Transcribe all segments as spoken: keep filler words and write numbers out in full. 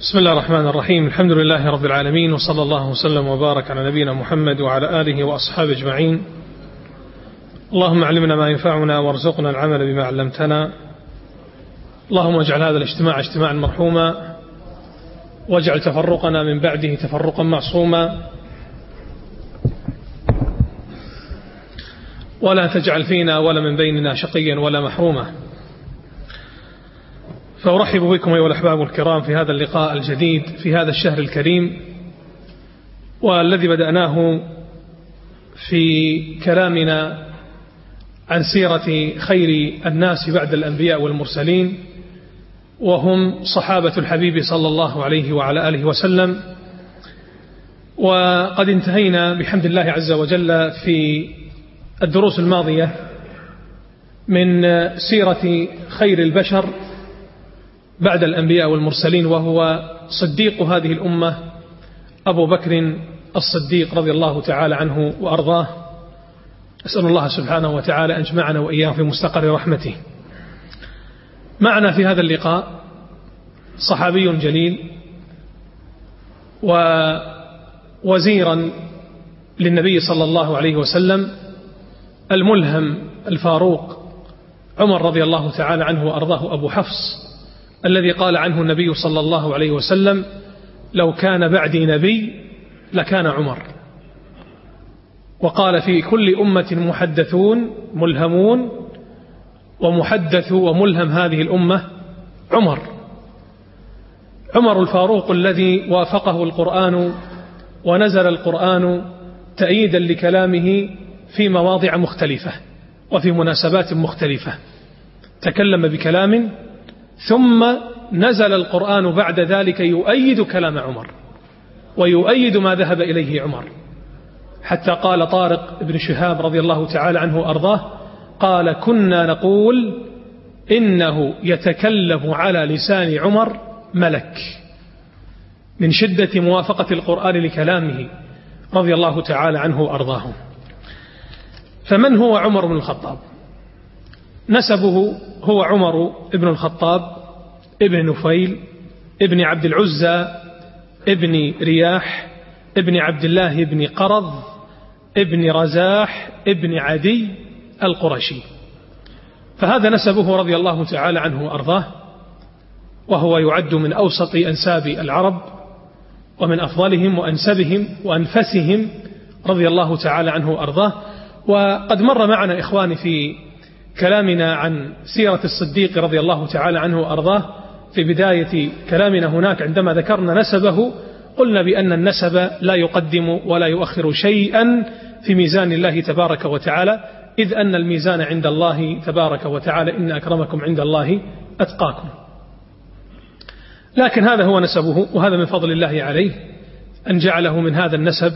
بسم الله الرحمن الرحيم. الحمد لله رب العالمين، وصلى الله وسلم وبارك على نبينا محمد وعلى آله وأصحابه أجمعين. اللهم علمنا ما ينفعنا وارزقنا العمل بما علمتنا. اللهم اجعل هذا الاجتماع اجتماعا مرحوما، واجعل تفرقنا من بعده تفرقا معصوما، ولا تجعل فينا ولا من بيننا شقيا ولا محروما. فأرحب بكم أيها الأحباب الكرام في هذا اللقاء الجديد في هذا الشهر الكريم، والذي بدأناه في كلامنا عن سيرة خير الناس بعد الأنبياء والمرسلين، وهم صحابة الحبيب صلى الله عليه وعلى آله وسلم. وقد انتهينا بحمد الله عز وجل في الدروس الماضية من سيرة خير البشر بعد الأنبياء والمرسلين، وهو صديق هذه الأمة أبو بكر الصديق رضي الله تعالى عنه وأرضاه. أسأل الله سبحانه وتعالى أن يجمعنا وإياه في مستقر رحمته. معنا في هذا اللقاء صحابي جليل ووزيرا للنبي صلى الله عليه وسلم، الملهم الفاروق عمر رضي الله تعالى عنه وأرضاه، أبو حفص، الذي قال عنه النبي صلى الله عليه وسلم: لو كان بعدي نبي لكان عمر. وقال: في كل أمة محدثون ملهمون، ومحدث وملهم هذه الأمة عمر. عمر الفاروق الذي وافقه القرآن ونزل القرآن تأييدا لكلامه في مواضع مختلفة وفي مناسبات مختلفة، تكلم بكلام ثم نزل القرآن بعد ذلك يؤيد كلام عمر ويؤيد ما ذهب إليه عمر، حتى قال طارق بن شهاب رضي الله تعالى عنه وأرضاه: قال: كنا نقول إنه يتكلم على لسان عمر ملك، من شدة موافقة القرآن لكلامه رضي الله تعالى عنه وأرضاه. فمن هو عمر بن الخطاب؟ نسبه هو عمر بن الخطاب ابن نفيل ابن عبد العزى ابن رياح ابن عبد الله ابن قرض ابن رزاح ابن عدي القرشي. فهذا نسبه رضي الله تعالى عنه وأرضاه، وهو يعد من أوسط أنساب العرب ومن أفضلهم وأنسبهم وأنفسهم رضي الله تعالى عنه وأرضاه. وقد مر معنا إخواني في كلامنا عن سيرة الصديق رضي الله تعالى عنه وأرضاه في بداية كلامنا هناك، عندما ذكرنا نسبه قلنا بأن النسب لا يقدم ولا يؤخر شيئا في ميزان الله تبارك وتعالى، إذ أن الميزان عند الله تبارك وتعالى: إن أكرمكم عند الله أتقاكم. لكن هذا هو نسبه، وهذا من فضل الله عليه أن جعله من هذا النسب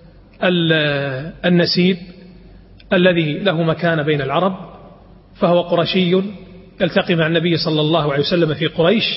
النسيب الذي له مكان بين العرب. فهو قرشي يلتقي مع النبي صلى الله عليه وسلم في قريش،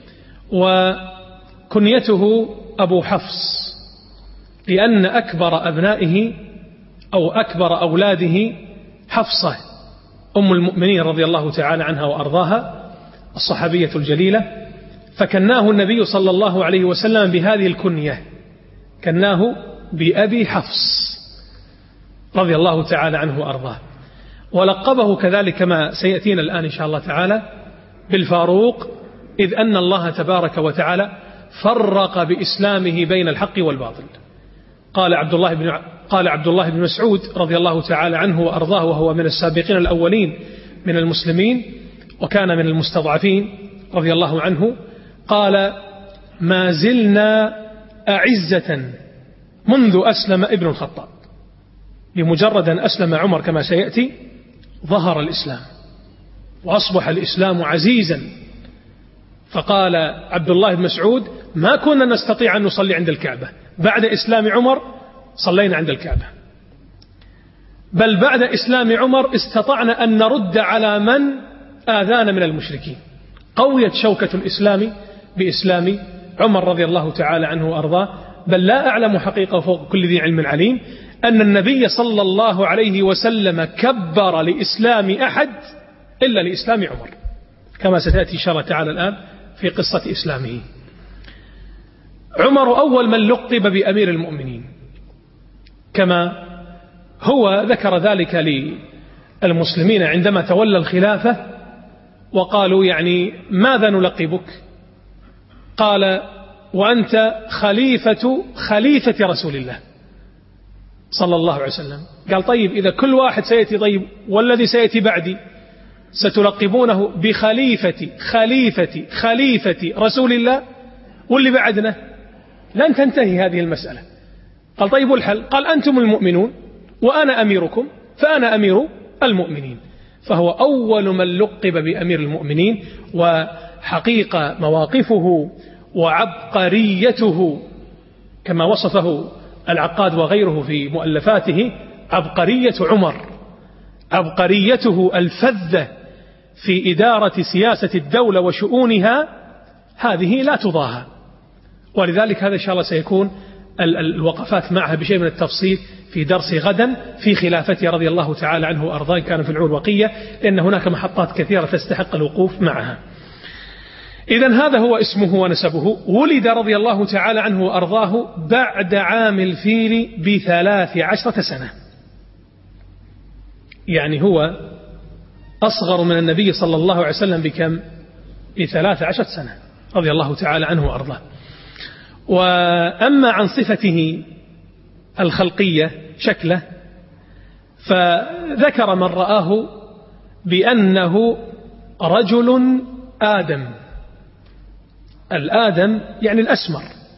وكنيته أبو حفص، لأن أكبر أبنائه أو أكبر أولاده حفصة أم المؤمنين رضي الله تعالى عنها وأرضاها، الصحابية الجليلة. فكناه النبي صلى الله عليه وسلم بهذه الكنية، كناه بأبي حفص رضي الله تعالى عنه وأرضاه. ولقبه كذلك كما سيأتينا الآن إن شاء الله تعالى بالفاروق، إذ أن الله تبارك وتعالى فرق بإسلامه بين الحق والباطل. قال عبد الله بن قال عبد الله بن مسعود رضي الله تعالى عنه وأرضاه، وهو من السابقين الأولين من المسلمين وكان من المستضعفين رضي الله عنه، قال: ما زلنا أعزة منذ أسلم ابن الخطاب. بمجرد أن أسلم عمر كما سيأتي ظهر الإسلام وأصبح الإسلام عزيزا. فقال عبد الله بن مسعود: ما كنا نستطيع أن نصلي عند الكعبة، بعد إسلام عمر صلينا عند الكعبة، بل بعد إسلام عمر استطعنا أن نرد على من آذانا من المشركين. قويت شوكة الإسلام بإسلام عمر رضي الله تعالى عنه وأرضاه. بل لا أعلم حقيقة فوق كل ذي علم عليم أن النبي صلى الله عليه وسلم كبر لإسلام أحد إلا لإسلام عمر، كما ستأتي إن شاء الله تعالى الآن في قصة إسلامه. عمر أول من لقب بأمير المؤمنين، كما هو ذكر ذلك للمسلمين عندما تولى الخلافة وقالوا يعني ماذا نلقبك؟ قال وأنت خليفة خليفة رسول الله صلى الله عليه وسلم. قال طيب إذا كل واحد سيأتي طيب والذي سيأتي بعدي ستلقبونه بخليفة خليفة خليفة رسول الله واللي بعدنا لن تنتهي هذه المسألة. قال طيب والحل؟ قال أنتم المؤمنون وأنا أميركم فأنا أمير المؤمنين. فهو أول من لقب بأمير المؤمنين، وحقيقة مواقفه وعبقريته كما وصفه العقاد وغيره في مؤلفاته، عبقرية عمر، عبقريته الفذة في إدارة سياسة الدولة وشؤونها هذه لا تضاهى. ولذلك هذا إن شاء الله سيكون الوقفات معها بشيء من التفصيل في درس غدا في خلافته رضي الله تعالى عنه وأرضاه، كان في العلوقية، لأن هناك محطات كثيرة تستحق الوقوف معها. إذن هذا هو اسمه ونسبه. ولد رضي الله تعالى عنه وأرضاه بعد عام الفيل بثلاث عشرة سنة، يعني هو أصغر من النبي صلى الله عليه وسلم بكم؟ بثلاث عشرة سنة رضي الله تعالى عنه وأرضاه. وأما عن صفته الخلقية شكله، فذكر من رآه بأنه رجل آدم. الآدم يعني الأسمر،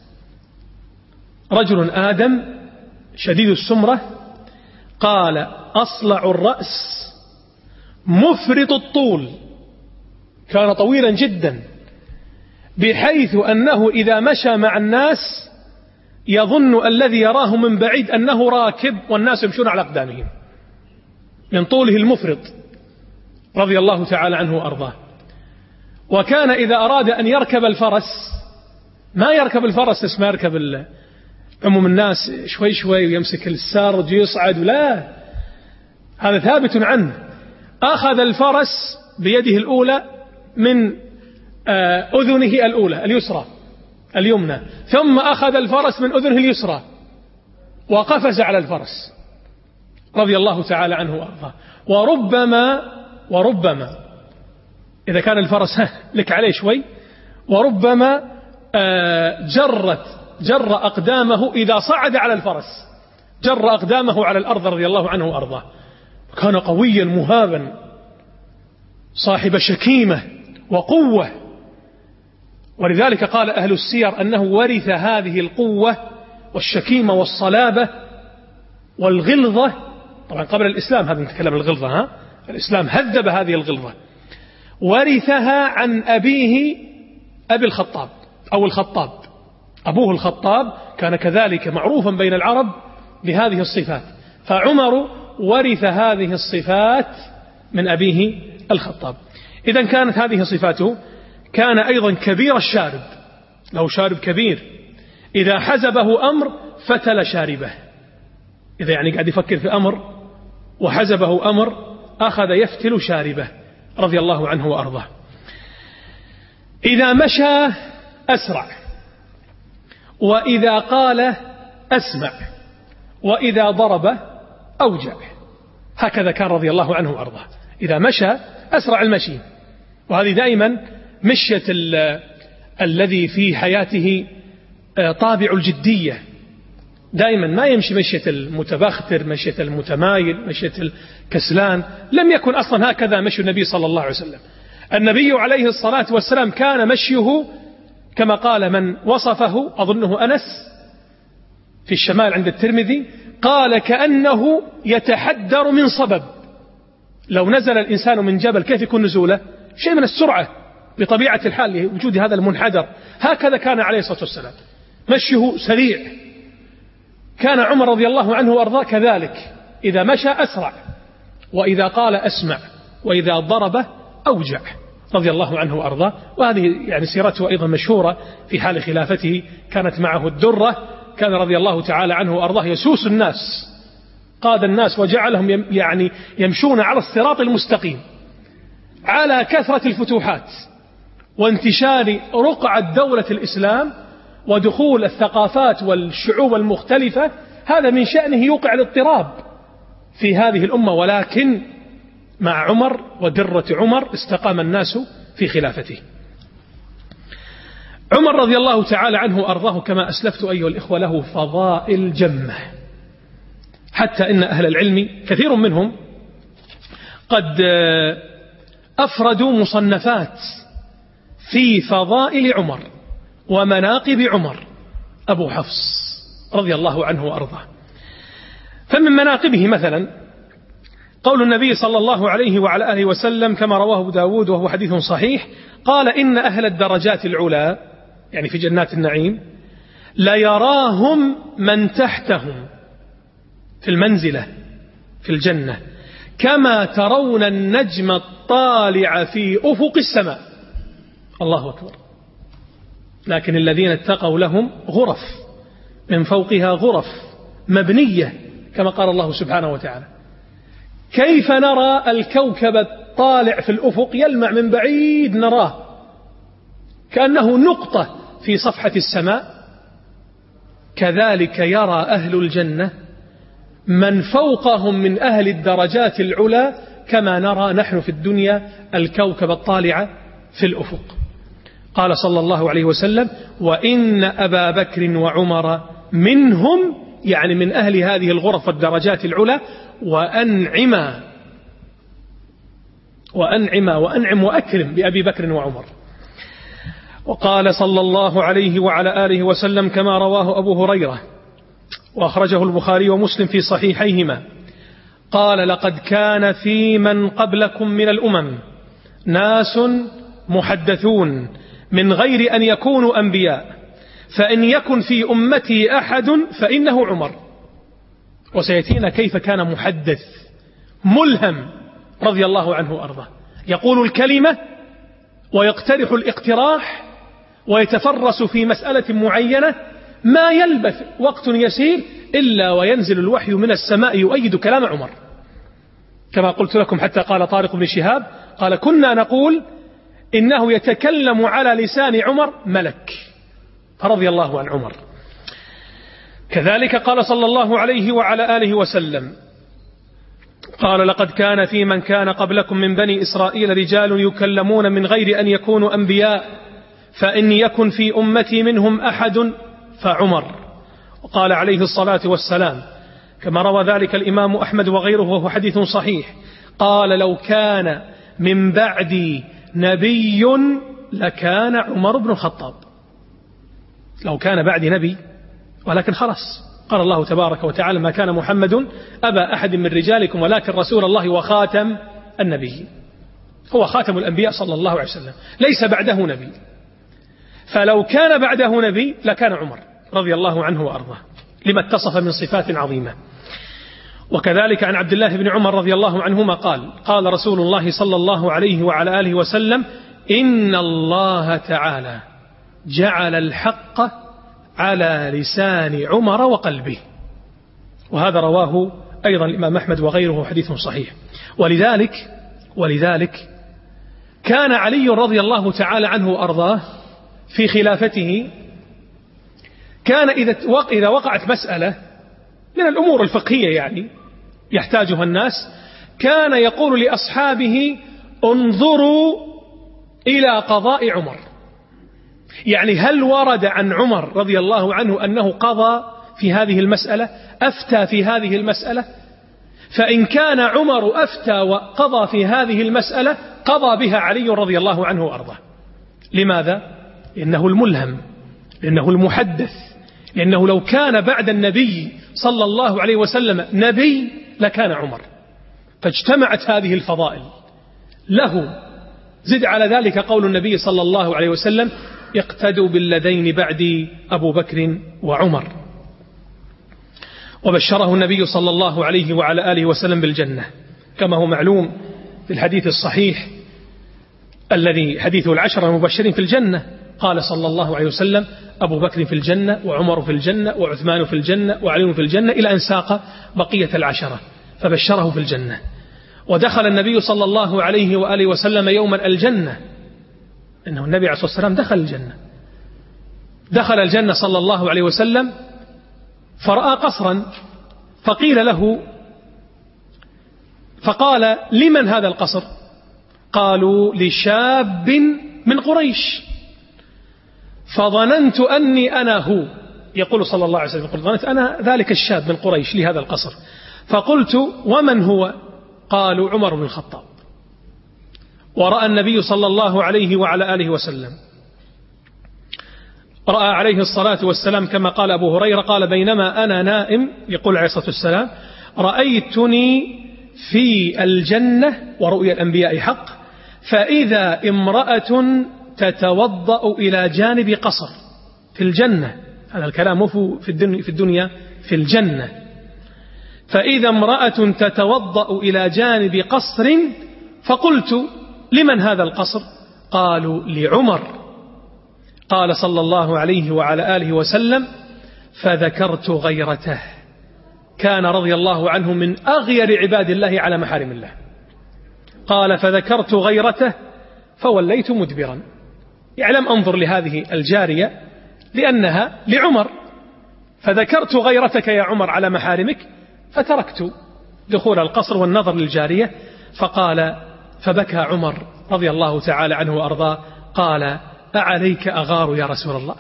رجل آدم شديد السمرة. قال أصلع الرأس مفرط الطول، كان طويلا جدا بحيث أنه إذا مشى مع الناس يظن الذي يراه من بعيد أنه راكب والناس يمشون على أقدامهم من طوله المفرط رضي الله تعالى عنه وأرضاه. وكان إذا أراد أن يركب الفرس ما يركب الفرس اسمه يركب عموم الناس شوي شوي ويمسك السارج يصعد، لا، هذا ثابت عنه. أخذ الفرس بيده الأولى من أذنه الأولى اليسرى اليمنى، ثم أخذ الفرس من أذنه اليسرى وقفز على الفرس رضي الله تعالى عنه وأرضاه. وربما وربما إذا كان الفرس لك عليه شوي، وربما جرت جر أقدامه إذا صعد على الفرس، جر أقدامه على الأرض رضي الله عنه وأرضاه. كان قويا مهابا صاحب شكيمة وقوة. ولذلك قال أهل السير أنه ورث هذه القوة والشكيمة والصلابة والغلظة. طبعا قبل الإسلام هذا نتكلم الغلظة، ها؟ الإسلام هذب هذه الغلظة، ورثها عن أبيه أبي الخطاب أو الخطاب. أبوه الخطاب كان كذلك معروفا بين العرب بهذه الصفات، فعمر ورث هذه الصفات من أبيه الخطاب. إذن كانت هذه صفاته. كان أيضا كبير الشارب، له شارب كبير، إذا حزبه أمر فتل شاربه، إذا يعني قاعد يفكر في أمر وحزبه أمر أخذ يفتل شاربه رضي الله عنه وأرضاه. إذا مشى أسرع، وإذا قال أسمع، وإذا ضرب أوجع. هكذا كان رضي الله عنه وأرضاه، إذا مشى أسرع المشي. وهذه دائما مشية الذي في حياته طابع الجدية، دائما ما يمشي مشية المتبختر، مشية المتمايل، مشية الكسلان. لم يكن أصلا هكذا مشي النبي صلى الله عليه وسلم. النبي عليه الصلاة والسلام كان مشيه كما قال من وصفه، أظنه أنس في الشمال عند الترمذي، قال كأنه يتحدر من صبب. لو نزل الإنسان من جبل كيف يكون نزوله؟ شيء من السرعة بطبيعة الحال لوجود هذا المنحدر. هكذا كان عليه الصلاة والسلام، مشيه سريع. كان عمر رضي الله عنه وأرضاه كذلك، إذا مشى أسرع، وإذا قال أسمع، وإذا ضرب أوجع رضي الله عنه وأرضاه. وهذه يعني سيرته أيضا مشهورة في حال خلافته. كانت معه الدرة، كان رضي الله تعالى عنه وأرضاه يسوس الناس، قاد الناس وجعلهم يعني يمشون على الصراط المستقيم على كثرة الفتوحات وانتشار رقعة دولة الإسلام ودخول الثقافات والشعوب المختلفة هذا من شأنه يوقع الاضطراب في هذه الأمة، ولكن مع عمر ودرة عمر استقام الناس في خلافته. عمر رضي الله تعالى عنه وأرضاه كما أسلفت أيها الإخوة له فضائل جمة، حتى إن أهل العلم كثير منهم قد أفردوا مصنفات في فضائل عمر ومناقب عمر أبو حفص رضي الله عنه وأرضاه. فمن مناقبه مثلا قول النبي صلى الله عليه وعلى آله وسلم كما رواه أبو داود وهو حديث صحيح، قال إن أهل الدرجات العلا يعني في جنات النعيم لا يراهم من تحتهم في المنزلة في الجنة كما ترون النجم الطالع في أفق السماء. الله أكبر. لكن الذين اتقوا لهم غرف من فوقها غرف مبنية كما قال الله سبحانه وتعالى. كيف نرى الكوكب الطالع في الأفق يلمع من بعيد نراه كأنه نقطة في صفحة السماء، كذلك يرى أهل الجنة من فوقهم من أهل الدرجات العلا كما نرى نحن في الدنيا الكوكب الطالع في الأفق. قال صلى الله عليه وسلم وإن أبا بكر وعمر منهم، يعني من أهل هذه الغرف والدرجات العلا، وأنعما وأنعما وأنعم وأكرم بأبي بكر وعمر. وقال صلى الله عليه وعلى آله وسلم كما رواه أبو هريرة وأخرجه البخاري ومسلم في صحيحيهما قال لقد كان في من قبلكم من الأمم ناس محدثون من غير أن يكونوا أنبياء، فإن يكن في أمتي أحد فإنه عمر. وسيأتينا كيف كان محدث ملهم رضي الله عنه وأرضاه، يقول الكلمة ويقترح الاقتراح ويتفرس في مسألة معينة، ما يلبث وقت يسير إلا وينزل الوحي من السماء يؤيد كلام عمر. كما قلت لكم حتى قال طارق بن شهاب قال كنا نقول إنه يتكلم على لسان عمر ملك، فرضي الله عن عمر. كذلك قال صلى الله عليه وعلى آله وسلم قال لقد كان في من كان قبلكم من بني إسرائيل رجال يكلمون من غير أن يكونوا أنبياء، فإن يكن في أمتي منهم أحد فعمر. وقال عليه الصلاة والسلام كما روى ذلك الإمام أحمد وغيره وهو حديث صحيح قال لو كان من بعدي نبي لكان عمر بن الخطاب. لو كان بعدي نبي، ولكن خلاص قال الله تبارك وتعالى ما كان محمد أبا أحد من رجالكم ولكن رسول الله وخاتم النبيين، هو خاتم الأنبياء صلى الله عليه وسلم، ليس بعده نبي. فلو كان بعده نبي لكان عمر رضي الله عنه وأرضاه لما اتصف من صفات عظيمة. وكذلك عن عبد الله بن عمر رضي الله عنهما قال قال رسول الله صلى الله عليه وعلى آله وسلم إن الله تعالى جعل الحق على لسان عمر وقلبه. وهذا رواه أيضا الإمام أحمد وغيره حديث صحيح. ولذلك ولذلك كان علي رضي الله تعالى عنه وأرضاه في خلافته كان إذا وقعت مسألة من الأمور الفقهية يعني يحتاجها الناس كان يقول لأصحابه انظروا إلى قضاء عمر، يعني هل ورد عن عمر رضي الله عنه أنه قضى في هذه المسألة، أفتى في هذه المسألة؟ فإن كان عمر أفتى وقضى في هذه المسألة قضى بها علي رضي الله عنه وأرضاه. لماذا؟ لأنه الملهم، لأنه المحدث، لأنه لو كان بعد النبي صلى الله عليه وسلم نبي لكان عمر. فاجتمعت هذه الفضائل له. زد على ذلك قول النبي صلى الله عليه وسلم اقتدوا بالذين بعدي أبو بكر وعمر. وبشره النبي صلى الله عليه وعلى آله وسلم بالجنة كما هو معلوم في الحديث الصحيح الذي حديثه العشرة المبشرين في الجنة. قال صلى الله عليه وسلم أبو بكر في الجنة وعمر في الجنة وعثمان في الجنة وعلي في الجنة إلى أن ساق بقية العشرة فبشره في الجنة. ودخل النبي صلى الله عليه وآله وسلم يوما الجنة، إنه النبي عليه الصلاة والسلام دخل الجنة دخل الجنة صلى الله عليه وسلم فرأى قصرا، فقيل له فقال: لمن هذا القصر؟ قالوا: لشاب من قريش. فظننت أني أنا هو، يقول صلى الله عليه وسلم، يقول: ظننت أنا ذلك الشاب من قريش لهذا القصر. فقلت: ومن هو؟ قالوا: عمر بن الخطاب. ورأى النبي صلى الله عليه وعلى آله وسلم، رأى عليه الصلاة والسلام كما قال أبو هريرة قال: بينما أنا نائم، يقول عليه الصلاة والسلام، رأيتني في الجنة، ورؤيا الأنبياء حق، فإذا امرأة تتوضأ إلى جانب قصر في الجنة، هذا الكلام في الدنيا في الدنيا في الجنة، فإذا امرأة تتوضأ إلى جانب قصر، فقلت: لمن هذا القصر؟ قالوا: لعمر. قال صلى الله عليه وعلى آله وسلم: فذكرت غيرته، كان رضي الله عنه من أغير عباد الله على محارم الله. قال: فذكرت غيرته فوليت مدبرا. يعني لم أنظر لهذه الجارية لأنها لعمر، فذكرت غيرتك يا عمر على محارمك، فتركت دخول القصر والنظر للجارية. فقال فبكى عمر رضي الله تعالى عنه وأرضاه، قال: أعليك أغار يا رسول الله؟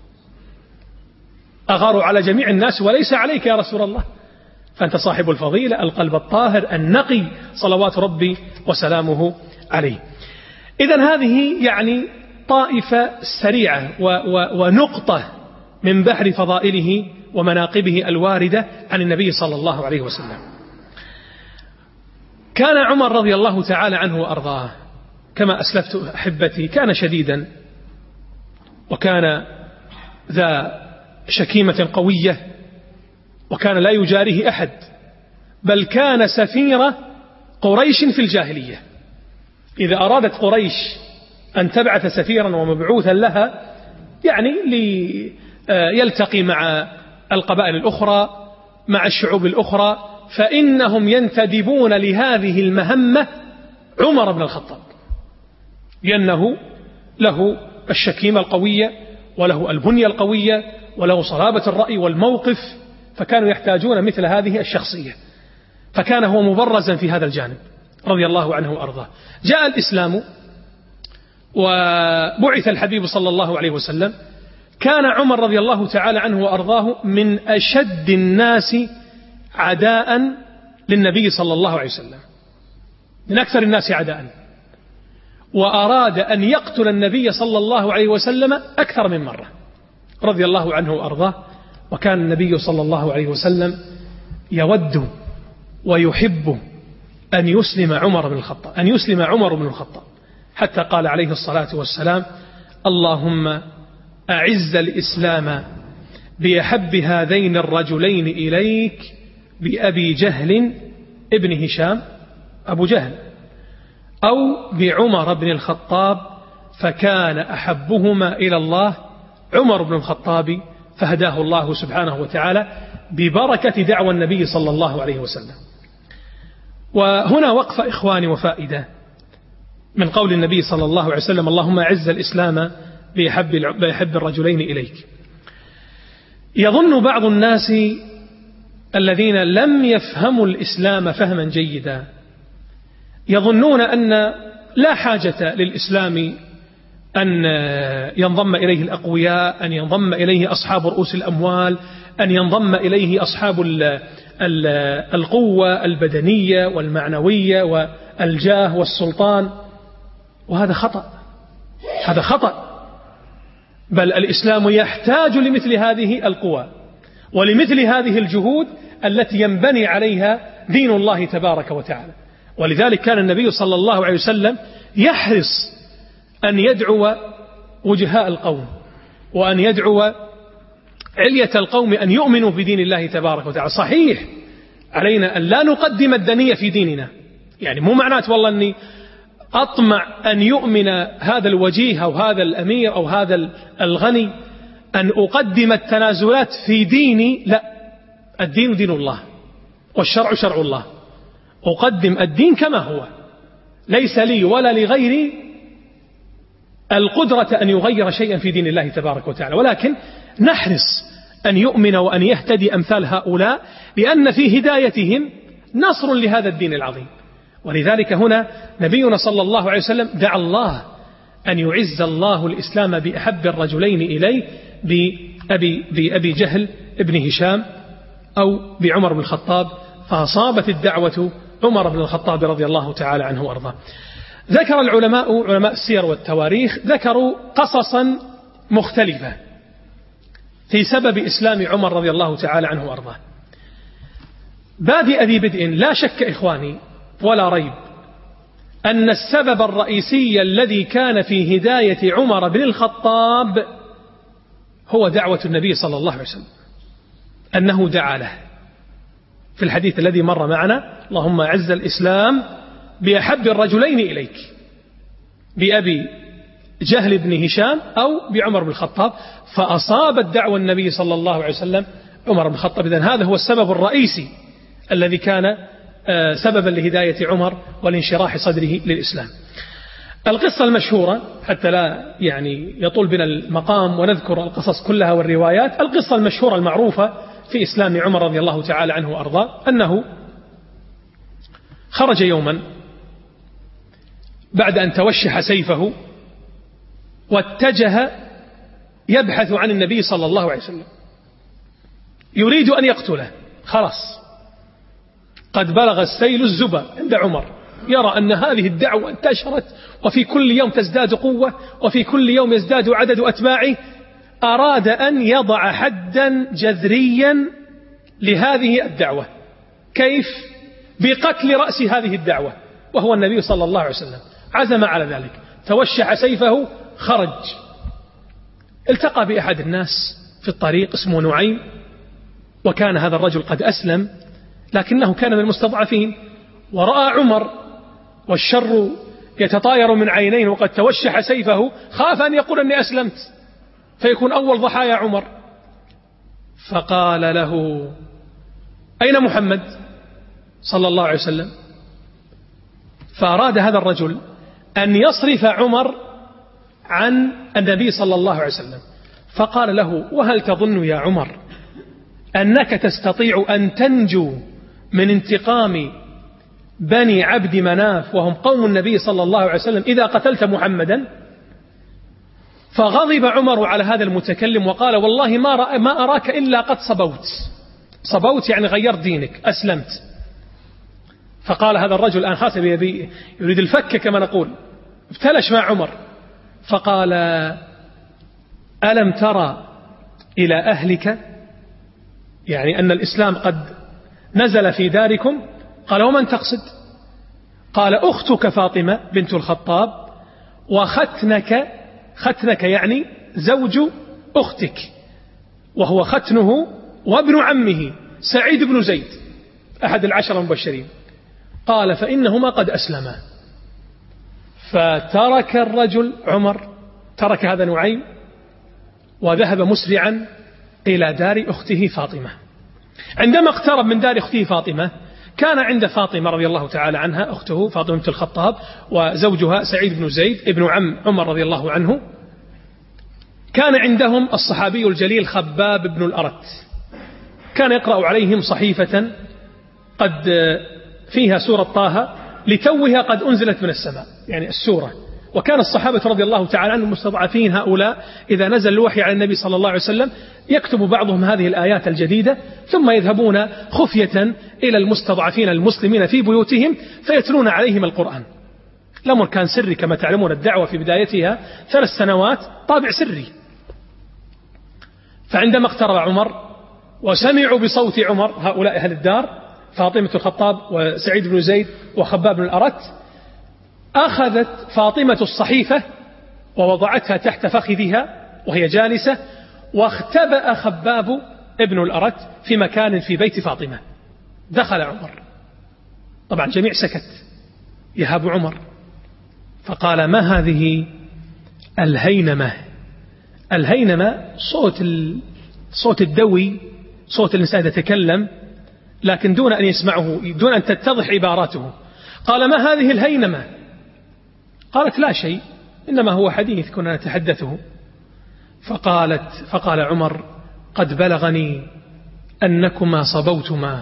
أغار على جميع الناس وليس عليك يا رسول الله، فأنت صاحب الفضيلة، القلب الطاهر النقي، صلوات ربي وسلامه عليه. إذن هذه يعني طائفة سريعة و و ونقطة من بحر فضائله ومناقبه الواردة عن النبي صلى الله عليه وسلم. كان عمر رضي الله تعالى عنه وأرضاه كما أسلفت أحبتي كان شديدا، وكان ذا شكيمة قوية، وكان لا يجاريه أحد، بل كان سفير قريش في الجاهلية. إذا أرادت قريش أن تبعث سفيرا ومبعوثا لها يعني ليلتقي مع القبائل الأخرى مع الشعوب الأخرى، فإنهم ينتدبون لهذه المهمة عمر بن الخطاب، لأنه له الشكيمة القوية وله البنية القوية وله صلابة الرأي والموقف، فكانوا يحتاجون مثل هذه الشخصية، فكان هو مبرزا في هذا الجانب رضي الله عنه وأرضاه. جاء الإسلام وبعث الحبيب صلى الله عليه وسلم، كان عمر رضي الله تعالى عنه وأرضاه من أشد الناس عداء للنبي صلى الله عليه وسلم، من أكثر الناس عداء، وأراد أن يقتل النبي صلى الله عليه وسلم أكثر من مرة رضي الله عنه وأرضاه. وكان النبي صلى الله عليه وسلم يود ويحب أن يسلم عمر بن الخطاب أن يسلم عمر بن الخطاب حتى قال عليه الصلاة والسلام: اللهم أعز الإسلام بأحب هذين الرجلين إليك، بأبي جهل ابن هشام أبو جهل، أو بعمر بن الخطاب، فكان أحبهما إلى الله عمر بن الخطاب، فهداه الله سبحانه وتعالى ببركة دعوى النبي صلى الله عليه وسلم. وهنا وقفة إخواني وفائدة من قول النبي صلى الله عليه وسلم: اللهم أعز الإسلام بأحب بأحب الرجلين إليك. يظن بعض الناس الذين لم يفهموا الإسلام فهما جيدا، يظنون أن لا حاجة للإسلام أن ينضم إليه الأقوياء، أن ينضم إليه أصحاب رؤوس الأموال، أن ينضم إليه أصحاب القوة البدنية والمعنوية والجاه والسلطان، وهذا خطأ، هذا خطأ. بل الإسلام يحتاج لمثل هذه القوى ولمثل هذه الجهود التي ينبني عليها دين الله تبارك وتعالى. ولذلك كان النبي صلى الله عليه وسلم يحرص أن يدعو وجهاء القوم، وأن يدعو علية القوم أن يؤمنوا بدين الله تبارك وتعالى. صحيح علينا أن لا نقدم الدنية في ديننا، يعني مو معنات والله أني أطمع أن يؤمن هذا الوجيه أو هذا الأمير أو هذا الغني أن أقدم التنازلات في ديني، لا، الدين دين الله والشرع شرع الله، أقدم الدين كما هو، ليس لي ولا لغيري القدرة أن يغير شيئا في دين الله تبارك وتعالى، ولكن نحرص أن يؤمن وأن يهتدي أمثال هؤلاء، لأن في هدايتهم نصر لهذا الدين العظيم. ولذلك هنا نبينا صلى الله عليه وسلم دعا الله أن يعز الله الإسلام بأحب الرجلين إليه، بأبي, بأبي جهل ابن هشام أو بعمر بن الخطاب، فأصابت الدعوة عمر بن الخطاب رضي الله تعالى عنه وأرضاه. ذكر العلماء علماء السير والتواريخ ذكروا قصصا مختلفة في سبب إسلام عمر رضي الله تعالى عنه وأرضاه. بادئ ذي بدء، لا شك إخواني ولا ريب أن السبب الرئيسي الذي كان في هداية عمر بن الخطاب هو دعوة النبي صلى الله عليه وسلم، أنه دعا له في الحديث الذي مر معنا: اللهم أعز الإسلام بأحب الرجلين إليك، بأبي جهل بن هشام أو بعمر بن الخطاب، فأصابت دعوة النبي صلى الله عليه وسلم عمر بن الخطاب. إذن هذا هو السبب الرئيسي الذي كان سببا لهداية عمر والانشراح صدره للإسلام. القصة المشهورة حتى لا يعني يطول بنا المقام ونذكر القصص كلها والروايات، القصة المشهورة المعروفة في إسلام عمر رضي الله تعالى عنه وأرضاه أنه خرج يوما بعد أن توشح سيفه واتجه يبحث عن النبي صلى الله عليه وسلم، يريد أن يقتله، خلاص قد بلغ السيل الزبا عند عمر، يرى أن هذه الدعوة انتشرت وفي كل يوم تزداد قوة وفي كل يوم يزداد عدد أتباعه، أراد أن يضع حدا جذريا لهذه الدعوة. كيف؟ بقتل رأس هذه الدعوة وهو النبي صلى الله عليه وسلم. عزم على ذلك، توشح سيفه، خرج، التقى بأحد الناس في الطريق اسمه نعيم، وكان هذا الرجل قد أسلم لكنه كان من المستضعفين، ورأى عمر والشر يتطاير من عينيه وقد توشح سيفه، خاف أن يقول أني أسلمت فيكون أول ضحايا عمر، فقال له: أين محمد صلى الله عليه وسلم؟ فأراد هذا الرجل أن يصرف عمر عن النبي صلى الله عليه وسلم، فقال له: وهل تظن يا عمر أنك تستطيع أن تنجو من انتقام بني عبد مناف وهم قوم النبي صلى الله عليه وسلم إذا قتلت محمدا؟ فغضب عمر على هذا المتكلم وقال: والله ما, ما أراك إلا قد صبوت. صبوت يعني غيرت دينك، أسلمت. فقال هذا الرجل الآن خاصة بيبي يريد الفك كما نقول، ابتلش مع عمر، فقال: ألم ترى إلى أهلك؟ يعني أن الإسلام قد نزل في داركم. قال: ومن تقصد؟ قال: أختك فاطمة بنت الخطاب وختنك، ختنك يعني زوج أختك، وهو ختنه وابن عمه سعيد بن زيد أحد العشر المبشرين. قال: فإنهما قد أسلما. فترك الرجل عمر، ترك هذا نعيم وذهب مسرعا إلى دار أخته فاطمة. عندما اقترب من دار أخته فاطمة كان عند فاطمة رضي الله تعالى عنها أخته فاطمة بنت الخطاب وزوجها سعيد بن زيد ابن عم عمر رضي الله عنه، كان عندهم الصحابي الجليل خباب بن الأرت، كان يقرأ عليهم صحيفة قد فيها سورة طه لتوها قد أنزلت من السماء، يعني السورة. وكان الصحابة رضي الله تعالى عنهم المستضعفين هؤلاء إذا نزل الوحي على النبي صلى الله عليه وسلم يكتب بعضهم هذه الآيات الجديدة ثم يذهبون خفية إلى المستضعفين المسلمين في بيوتهم فيتلون عليهم القرآن. الأمر كان سري كما تعلمون، الدعوة في بدايتها ثلاث سنوات طابع سري. فعندما اقترب عمر وسمعوا بصوت عمر هؤلاء أهل الدار فاطمة الخطاب وسعيد بن زيد وخباب بن الأرت، أخذت فاطمة الصحيفة ووضعتها تحت فخذها وهي جالسة، واختبأ خباب ابن الأرت في مكان في بيت فاطمة. دخل عمر، طبعا جميع سكت يهاب عمر، فقال: ما هذه الهينمة؟ الهينمة صوت صوت الدوي، صوت الإنسان يتكلم لكن دون أن يسمعه، دون أن تتضح عباراته. قال: ما هذه الهينمة؟ قالت: لا شيء، إنما هو حديث كنا نتحدثه. فقالت فقال عمر: قد بلغني أنكما صبوتما.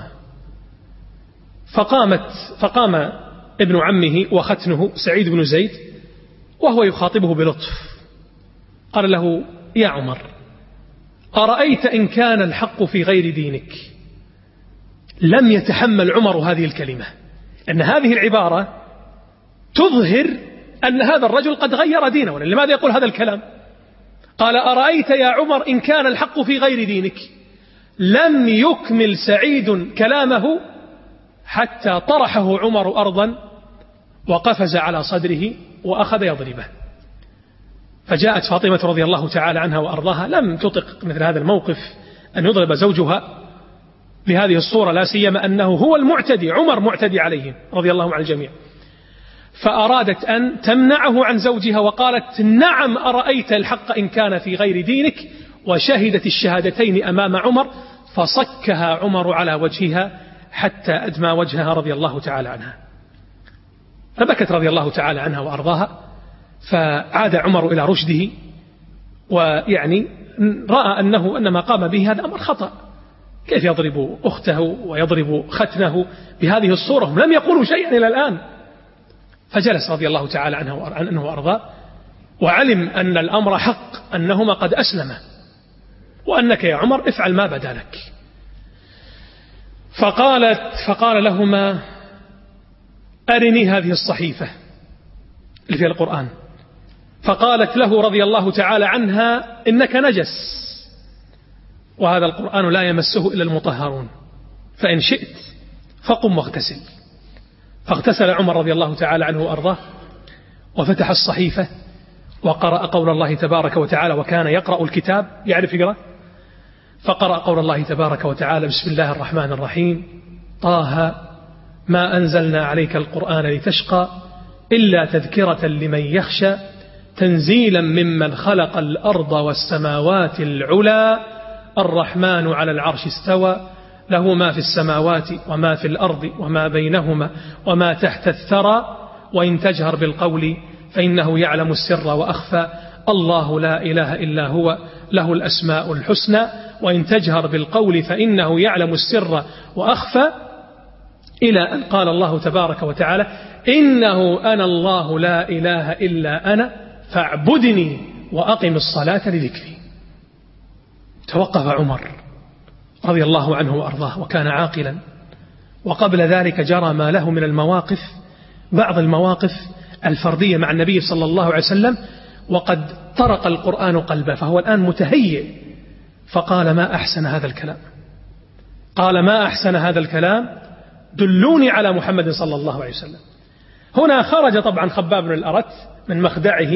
فقامت فقام ابن عمه وختنه سعيد بن زيد وهو يخاطبه بلطف، قال له: يا عمر، أرأيت إن كان الحق في غير دينك؟ لم يتحمل عمر هذه الكلمة، أن هذه العبارة تظهر أن هذا الرجل قد غير دينه. لماذا يقول هذا الكلام؟ قال: أرأيت يا عمر إن كان الحق في غير دينك. لم يكمل سعيد كلامه حتى طرحه عمر أرضا وقفز على صدره وأخذ يضربه. فجاءت فاطمة رضي الله تعالى عنها وأرضاها، لم تطق مثل هذا الموقف أن يضرب زوجها بهذه الصورة، لا سيما أنه هو المعتدي، عمر معتدي عليهم رضي الله عن الجميع. فأرادت أن تمنعه عن زوجها وقالت: نعم أرأيت الحق إن كان في غير دينك. وشهدت الشهادتين أمام عمر، فصكها عمر على وجهها حتى أدمى وجهها رضي الله تعالى عنها. فبكت رضي الله تعالى عنها وأرضاها. فعاد عمر إلى رشده، ويعني رأى أنه أن ما قام به هذا أمر خطأ. كيف يضرب أخته ويضرب ختنه بهذه الصورة؟ هم لم يقولوا شيئا إلى الآن. فجلس رضي الله تعالى عنه وأرضاه، وعلم أن الأمر حق، أنهما قد أسلما، وأنك يا عمر افعل ما بدا لك. فقالت فقال لهما: أرني هذه الصحيفة اللي فيها القرآن. فقالت له رضي الله تعالى عنها: إنك نجس، وهذا القرآن لا يمسه إلا المطهرون، فإن شئت فقم واغتسل. فاغتسل عمر رضي الله تعالى عنه وأرضاه، وفتح الصحيفة وقرأ قول الله تبارك وتعالى، وكان يقرأ الكتاب، يعرف يقرأ. فقرأ قول الله تبارك وتعالى: بسم الله الرحمن الرحيم، طه ما أنزلنا عليك القرآن لتشقى إلا تذكرة لمن يخشى تنزيلا ممن خلق الأرض والسماوات العلى الرحمن على العرش استوى له ما في السماوات وما في الأرض وما بينهما وما تحت الثرى وإن تجهر بالقول فإنه يعلم السر وأخفى الله لا إله إلا هو له الأسماء الحسنى وإن تجهر بالقول فإنه يعلم السر وأخفى، إلى أن قال الله تبارك وتعالى: إنه أنا الله لا إله إلا أنا فاعبدني وأقم الصلاة لذكري. توقف عمر رضي الله عنه وأرضاه، وكان عاقلا، وقبل ذلك جرى ما له من المواقف، بعض المواقف الفردية مع النبي صلى الله عليه وسلم، وقد طرق القرآن قلبه، فهو الآن متهيئ. فقال: ما أحسن هذا الكلام، قال: ما أحسن هذا الكلام، دلوني على محمد صلى الله عليه وسلم. هنا خرج طبعا خباب بن الأرت من مخدعه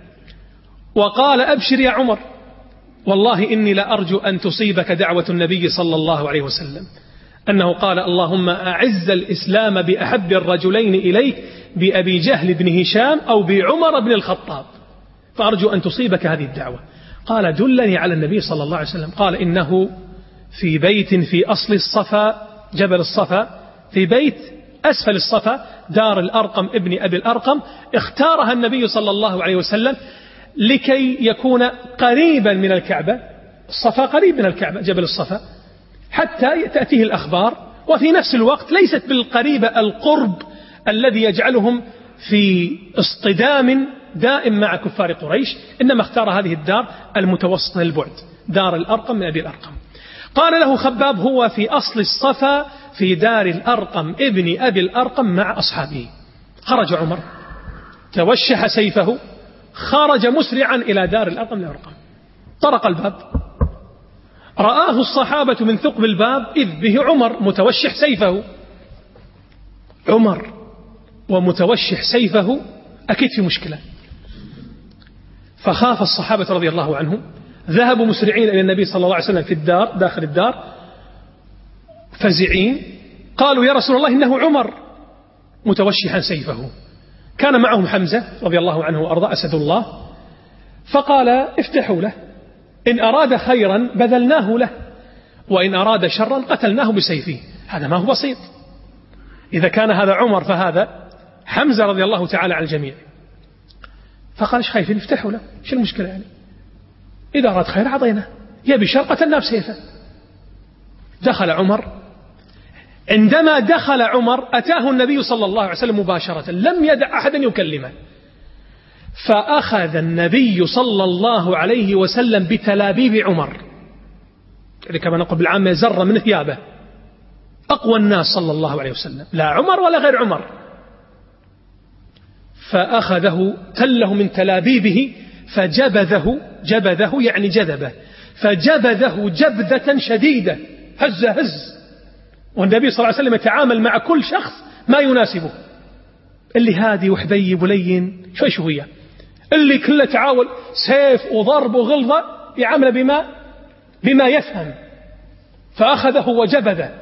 وقال: أبشر يا عمر، والله إني لأرجو أن تصيبك دعوة النبي صلى الله عليه وسلم، أنه قال: اللهم أعز الإسلام بأحب الرجلين إليك بأبي جهل بن هشام أو بعمر بن الخطاب، فأرجو أن تصيبك هذه الدعوة. قال: دلني على النبي صلى الله عليه وسلم. قال: إنه في بيت في أصل الصفا، جبل الصفا، في بيت أسفل الصفا، دار الأرقم ابن أبي الأرقم، اختارها النبي صلى الله عليه وسلم لكي يكون قريبا من الكعبة. الصفا قريب من الكعبة، جبل الصفا، حتى تأتيه الأخبار، وفي نفس الوقت ليست بالقريبة القرب الذي يجعلهم في اصطدام دائم مع كفار قريش، إنما اختار هذه الدار المتوسطة البعد، دار الأرقم من أبي الأرقم. قال له خباب: هو في أصل الصفا في دار الأرقم ابن أبي الأرقم مع أصحابه. خرج عمر، توشح سيفه، خرج مسرعا إلى دار الأرقم من الأرقم، طرق الباب، رآه الصحابة من ثقب الباب، إذ به عمر متوشح سيفه. عمر ومتوشح سيفه، أكيد في مشكلة. فخاف الصحابة رضي الله عنهم، ذهبوا مسرعين إلى النبي صلى الله عليه وسلم في الدار، داخل الدار، فزعين، قالوا: يا رسول الله، إنه عمر متوشحا سيفه. كان معهم حمزة رضي الله عنه وأرضاه أسد الله، فقال: افتحوا له، إن أراد خيرا بذلناه له، وإن أراد شرا قتلناه بسيفه. هذا ما هو بسيط، إذا كان هذا عمر فهذا حمزة رضي الله تعالى عن الجميع. فقال إيش خايفين؟ افتحوا له، إيش المشكلة يعني؟ إذا أراد خير عطينا، يبي شر قتلنا بسيفه. دخل عمر. عندما دخل عمر أتاه النبي صلى الله عليه وسلم مباشرة، لم يدع أحدا يكلمه، فأخذ النبي صلى الله عليه وسلم بتلابيب عمر، يعني كما نقول بالعامة زر من ثيابه، أقوى الناس صلى الله عليه وسلم، لا عمر ولا غير عمر، فأخذه تله من تلابيبه فجبذه، جبذه يعني جذبه، فجبذه جبذة شديدة، هز هز. والنبي صلى الله عليه وسلم يتعامل مع كل شخص ما يناسبه، اللي هادي وحبيب ولين شوي شوية، اللي كله تعاول سيف وضرب وغلظة يعامل بما بما يفهم. فأخذه وجبذه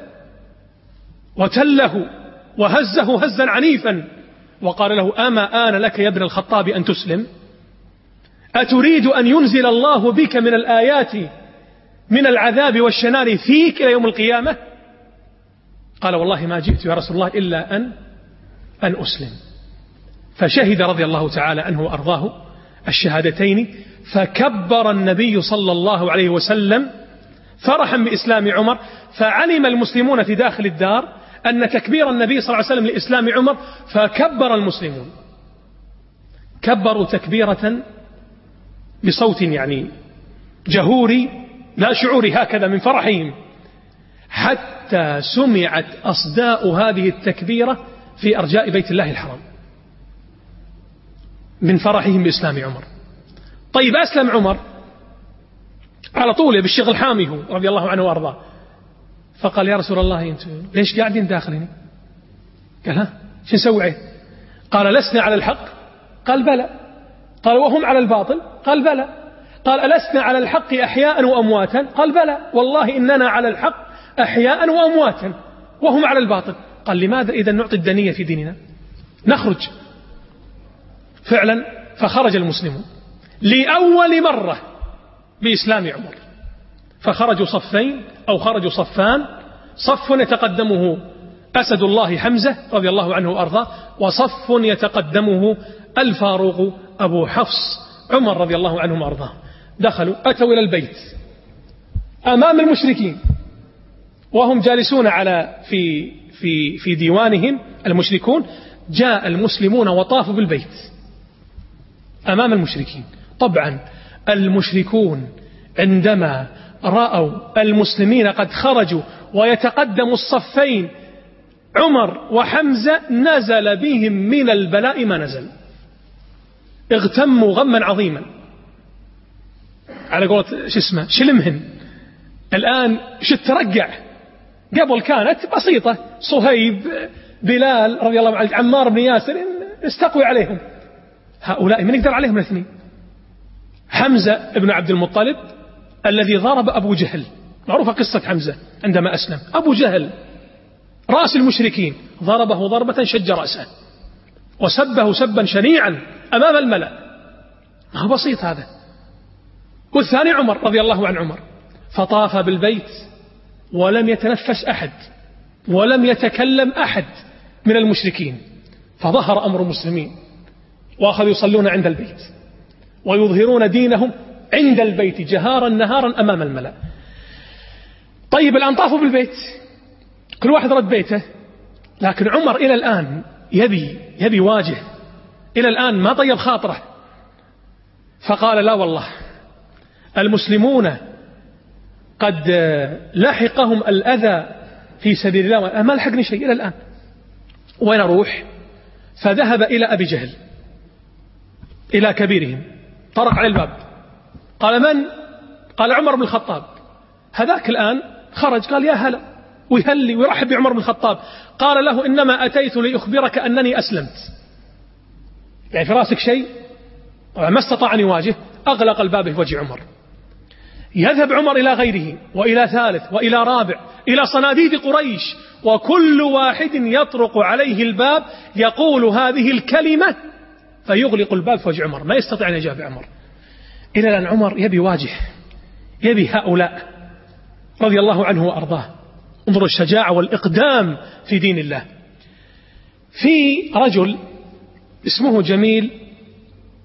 وتله وهزه هزا عنيفا، وقال له: أما آن لك يا ابن الخطاب أن تسلم؟ أتريد أن ينزل الله بك من الآيات من العذاب والشنار فيك إلى يوم القيامة؟ قال: والله ما جئت يا رسول الله إلا أن أن أسلم. فشهد رضي الله تعالى عنه وأرضاه الشهادتين، فكبر النبي صلى الله عليه وسلم فرحا بإسلام عمر. فعلم المسلمون في داخل الدار أن تكبير النبي صلى الله عليه وسلم لإسلام عمر، فكبر المسلمون، كبروا تكبيرة بصوت يعني جهوري لا شعوري هكذا من فرحهم، حتى سمعت أصداء هذه التكبيرة في أرجاء بيت الله الحرام من فرحهم بإسلام عمر. طيب أسلم عمر على طول بالشغل حاميه رضي الله عنه وأرضاه، فقال: يا رسول الله أنتم ليش قاعدين داخل هنا؟ قال: ها شو نسوي؟ قال: لسنا على الحق؟ قال: بلى. قال: وهم على الباطل؟ قال: بلى. قال: ألسنا على الحق أحياء وأمواتا؟ قال: بلى والله إننا على الحق أحياء وأمواتا وهم على الباطل. قال: لماذا إذا نعطي الدنية في ديننا؟ نخرج. فعلا فخرج المسلمون لأول مرة بإسلام عمر، فخرجوا صفين أو خرجوا صفان، صف يتقدمه أسد الله حمزة رضي الله عنه وأرضاه، وصف يتقدمه الفاروق أبو حفص عمر رضي الله عنه وأرضاه. دخلوا أتوا إلى البيت أمام المشركين وهم جالسون على في في في ديوانهم المشركون. جاء المسلمون وطافوا بالبيت أمام المشركين. طبعا المشركون عندما رأوا المسلمين قد خرجوا ويتقدم الصفين عمر وحمزة نزل بهم من البلاء ما نزل، اغتموا غما عظيما على قولة شو اسمه شلمهن. الآن شو ترجع، قبل كانت بسيطة، صهيب بلال رضي الله عنه عمار بن ياسر استقوي عليهم، هؤلاء من يقدر عليهم الاثنين؟ حمزة ابن عبد المطلب الذي ضرب أبو جهل، معروفة قصة حمزة عندما أسلم، أبو جهل رأس المشركين ضربه ضربة شج رأسه وسبه سبا شنيعا أمام الملأ، ما هو بسيط هذا. والثاني عمر رضي الله عن عمر، فطاف بالبيت ولم يتنفس أحد ولم يتكلم أحد من المشركين، فظهر أمر المسلمين وأخذوا يصلون عند البيت ويظهرون دينهم عند البيت جهارا نهارا أمام الملأ. طيب الآن طافوا بالبيت، كل واحد رد بيته، لكن عمر إلى الآن يبي يبي واجه، إلى الآن ما طيب خاطره، فقال: لا والله المسلمون قد لحقهم الأذى في سبيل الله، ما لحقني شيء إلى الآن، وين أروح؟ فذهب إلى أبي جهل، إلى كبيرهم، طرق على الباب، قال: من؟ قال: عمر بن الخطاب. هذاك الآن خرج قال: يا هلا، ويهلي ويرحب بعمر بن الخطاب. قال له: إنما أتيت لأخبرك أنني أسلمت. يعني في راسك شيء؟ ما استطاع أن يواجه، أغلق الباب في وجه عمر. يذهب عمر إلى غيره وإلى ثالث وإلى رابع، إلى صناديد قريش، وكل واحد يطرق عليه الباب يقول هذه الكلمة فيغلق الباب في وجه عمر، ما يستطيع أن يجاب عمر. إلى أن عمر يبي واجه، يبي هؤلاء رضي الله عنه وأرضاه. انظروا الشجاعة والإقدام في دين الله. في رجل اسمه جميل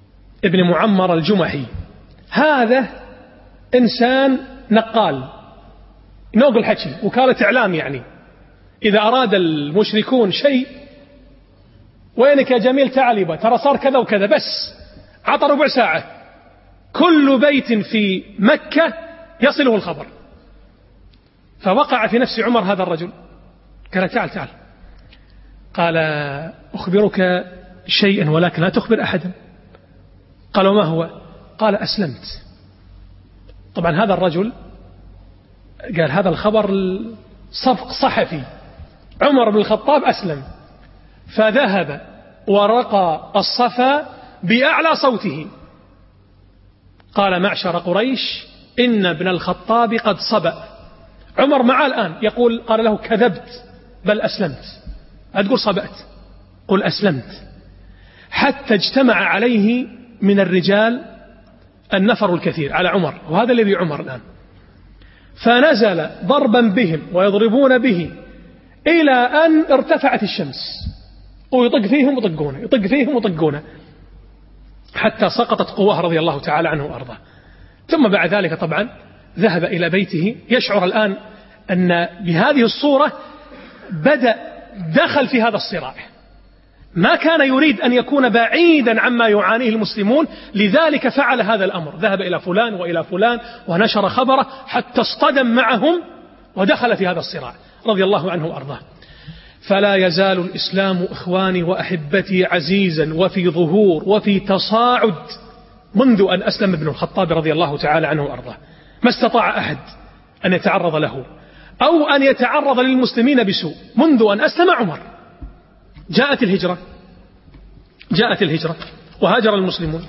ابن معمر الجمحي. هذا إنسان نقال، نوقل حكي، وكالة إعلام، يعني إذا أراد المشركون شيء، وينك يا جميل تعال يبا ترى صار كذا وكذا، بس عطى ربع ساعة كل بيت في مكة يصله الخبر. فوقع في نفس عمر هذا الرجل، قال تعال تعال، قال أخبرك شيئا ولكن لا تخبر أحدا. قال وما هو؟ قال أسلمت. طبعا هذا الرجل قال هذا الخبر صفق صحفي، عمر بن الخطاب أسلم. فذهب ورقى الصفا بأعلى صوته، قال معشر قريش إن ابن الخطاب قد صبأ. عمر معه الآن يقول، قال له كذبت بل أسلمت، أتقول صبأت، قل أسلمت. حتى اجتمع عليه من الرجال النفر الكثير على عمر، وهذا الذي عمر الآن. فنزل ضربا بهم ويضربون به إلى أن ارتفعت الشمس، ويطق فيهم وطقونه، يطق فيهم وطقونه، حتى سقطت قواه رضي الله تعالى عنه وأرضاه. ثم بعد ذلك طبعا ذهب إلى بيته، يشعر الآن أن بهذه الصورة بدأ دخل في هذا الصراع، ما كان يريد أن يكون بعيدا عما يعانيه المسلمون، لذلك فعل هذا الأمر، ذهب إلى فلان وإلى فلان ونشر خبره حتى اصطدم معهم ودخل في هذا الصراع رضي الله عنه وأرضاه. فلا يزال الإسلام إخواني وأحبتي عزيزا وفي ظهور وفي تصاعد منذ أن أسلم ابن الخطاب رضي الله تعالى عنه وأرضاه. ما استطاع أحد أن يتعرض له أو أن يتعرض للمسلمين بسوء منذ أن أسلم عمر. جاءت الهجرة جاءت الهجرة وهاجر المسلمون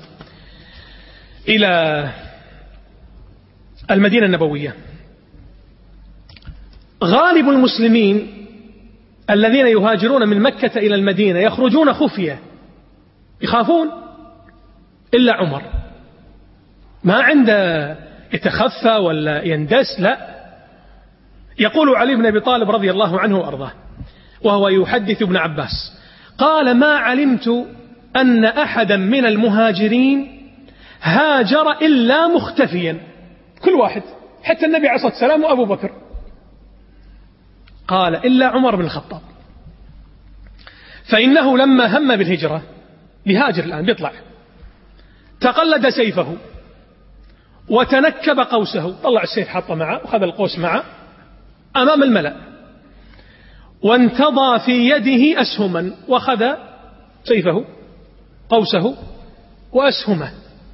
إلى المدينة النبوية. غالب المسلمين الذين يهاجرون من مكة إلى المدينة يخرجون خفية، يخافون، إلا عمر ما عنده يتخفى ولا يندس، لا. يقول علي بن أبي طالب رضي الله عنه وأرضاه وهو يحدث ابن عباس، قال ما علمت أن أحدا من المهاجرين هاجر إلا مختفيا، كل واحد، حتى النبي عليه الصلاة والسلام وأبو بكر، قال إلا عمر بن الخطاب، فإنه لما هم بالهجرة بيهاجر الآن بيطلع، تقلد سيفه وتنكب قوسه، طلع السيف حطه معه وخذ القوس معه أمام الملأ، وانتضى في يده أسهما، وخذ سيفه قوسه وأسهمه،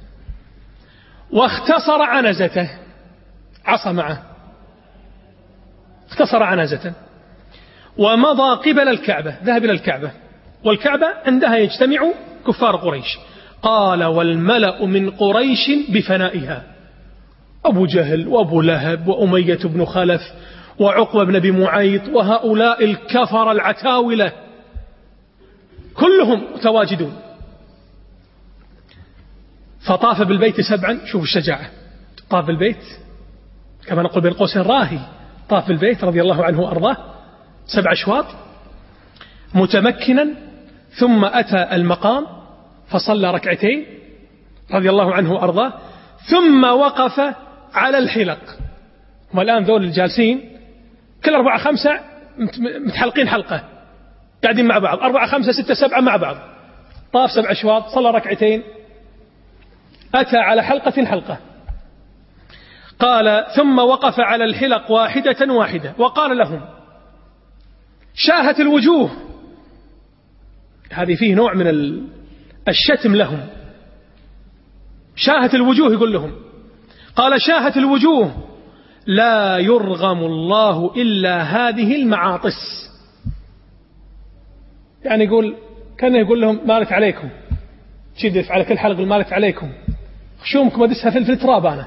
واختصر عنزته، عصا معه، اختصر عنزته، ومضى قبل الكعبة، ذهب إلى الكعبة، والكعبة عندها يجتمع كفار قريش. قال والملأ من قريش بفنائها، أبو جهل وأبو لهب وأمية بن خلف وعقبة بن أبي معيط وهؤلاء الكفر العتاولة كلهم متواجدون. فطاف بالبيت سبعا، شوف الشجاعة، طاف بالبيت كما نقول بين قوسين راهي، طاف بالبيت رضي الله عنه وأرضاه سبع أشواط متمكنا، ثم أتى المقام فصلى ركعتين رضي الله عنه وأرضاه، ثم وقف على الحلق. والآن ذول الجالسين كل أربعة خمسة متحلقين حلقة، قاعدين مع بعض، أربعة خمسة ستة سبعة مع بعض، طاف سبع أشواط، صلى ركعتين، أتى على حلقة حلقة. قال ثم وقف على الحلق واحدة واحدة وقال لهم شاهت الوجوه، هذه فيه نوع من الشتم لهم، شاهت الوجوه، يقول لهم، قال شاهت الوجوه لا يرغم الله إلا هذه المعاطس، يعني يقول كان يقول لهم مالك عليكم، شدف على كل حلق مالك عليكم، خشومكم أدسها في التراب أنا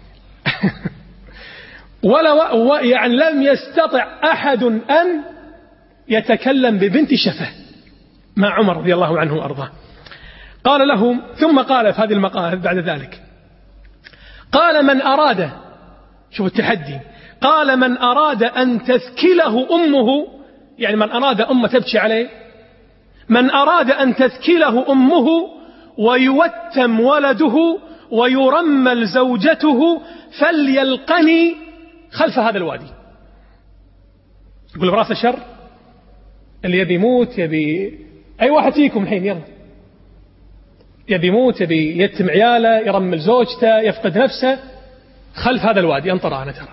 ولا يعني لم يستطع أحد أن يتكلم ببنت شفه مع عمر رضي الله عنه وأرضاه. قال لهم ثم قال في هذه المقالة بعد ذلك، قال من أراد، شوف التحدي، قال من أراد أن تثكله أمه، يعني من أراد أمه تبكي عليه، من أراد أن تثكله أمه ويوتم ولده ويرمل زوجته فليلقني خلف هذا الوادي. يقول براس الشر اللي يبي يموت، يبي أي واحد فيكم الحين يلا يبي يموت، يبي يتم عياله، يرمل زوجته، يفقد نفسه، خلف هذا الوادي انطر أنا ترى.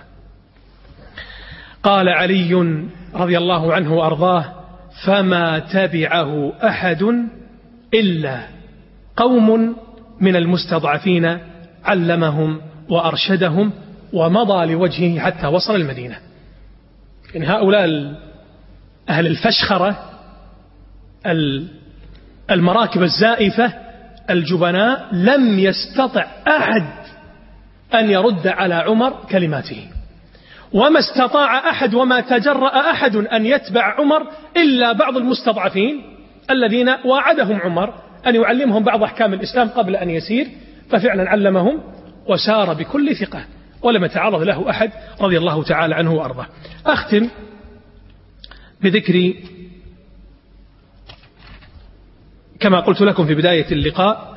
قال علي رضي الله عنه وأرضاه: فما تبعه أحد إلا قوم من المستضعفين علمهم وأرشدهم ومضى لوجهه حتى وصل المدينة. إن هؤلاء أهل الفشخرة المراكب الزائفة الجبناء لم يستطع أحد أن يرد على عمر كلماته، وما استطاع أحد وما تجرأ أحد أن يتبع عمر إلا بعض المستضعفين الذين وعدهم عمر أن يعلمهم بعض أحكام الإسلام قبل أن يسير، ففعلا علمهم وسار بكل ثقة ولم يتعرض له أحد رضي الله تعالى عنه وأرضاه. أختم بذكر كما قلت لكم في بداية اللقاء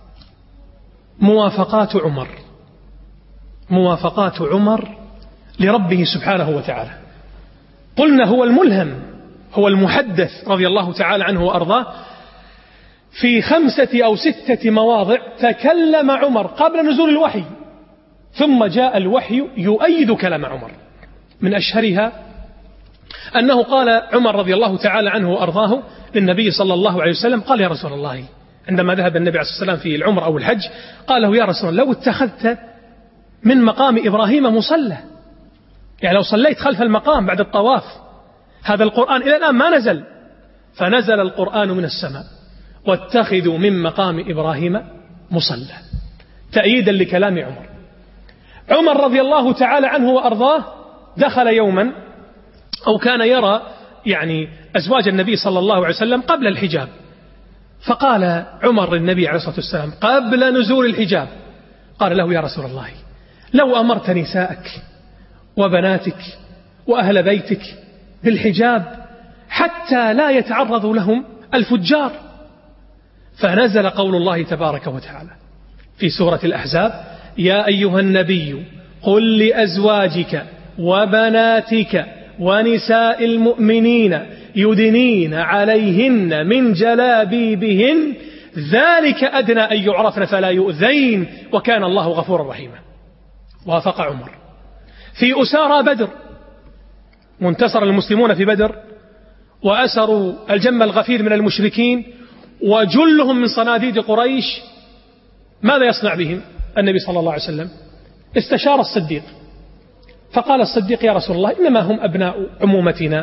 موافقات عمر موافقات عمر لربه سبحانه وتعالى. قلنا هو الملهم، هو المحدث رضي الله تعالى عنه وأرضاه. في خمسة أو ستة مواضع تكلم عمر قبل نزول الوحي، ثم جاء الوحي يؤيد كلام عمر. من أشهرها أنه قال عمر رضي الله تعالى عنه وأرضاه للنبي صلى الله عليه وسلم، قال: يا رسول الله، عندما ذهب النبي عليه الصلاة والسلام في العمر أو الحج، قال له: يا رسول الله، لو اتخذت من مقام إبراهيم مصلى، يعني لو صليت خلف المقام بعد الطواف. هذا القرآن إلى الآن ما نزل، فنزل القرآن من السماء: واتخذوا من مقام إبراهيم مصلى، تأييدا لكلام عمر. عمر رضي الله تعالى عنه وأرضاه دخل يوما أو كان يرى يعني أزواج النبي صلى الله عليه وسلم قبل الحجاب، فقال عمر للنبي عليه الصلاة والسلام قبل نزول الحجاب، قال له: يا رسول الله، لو أمرت نساءك وبناتك وأهل بيتك بالحجاب حتى لا يتعرض لهم الفجار. فنزل قول الله تبارك وتعالى في سورة الأحزاب: يا أيها النبي قل لأزواجك وبناتك ونساء المؤمنين يدنين عليهن من جلابيبهن ذلك أدنى أن يعرفن فلا يؤذين وكان الله غفورا رحيما. وافق عمر. في أسارى بدر، منتصر المسلمون في بدر وأسروا الجم الغفير من المشركين وجلهم من صناديد قريش، ماذا يصنع بهم النبي صلى الله عليه وسلم؟ استشار الصديق، فقال الصديق: يا رسول الله، إنما هم أبناء عمومتنا،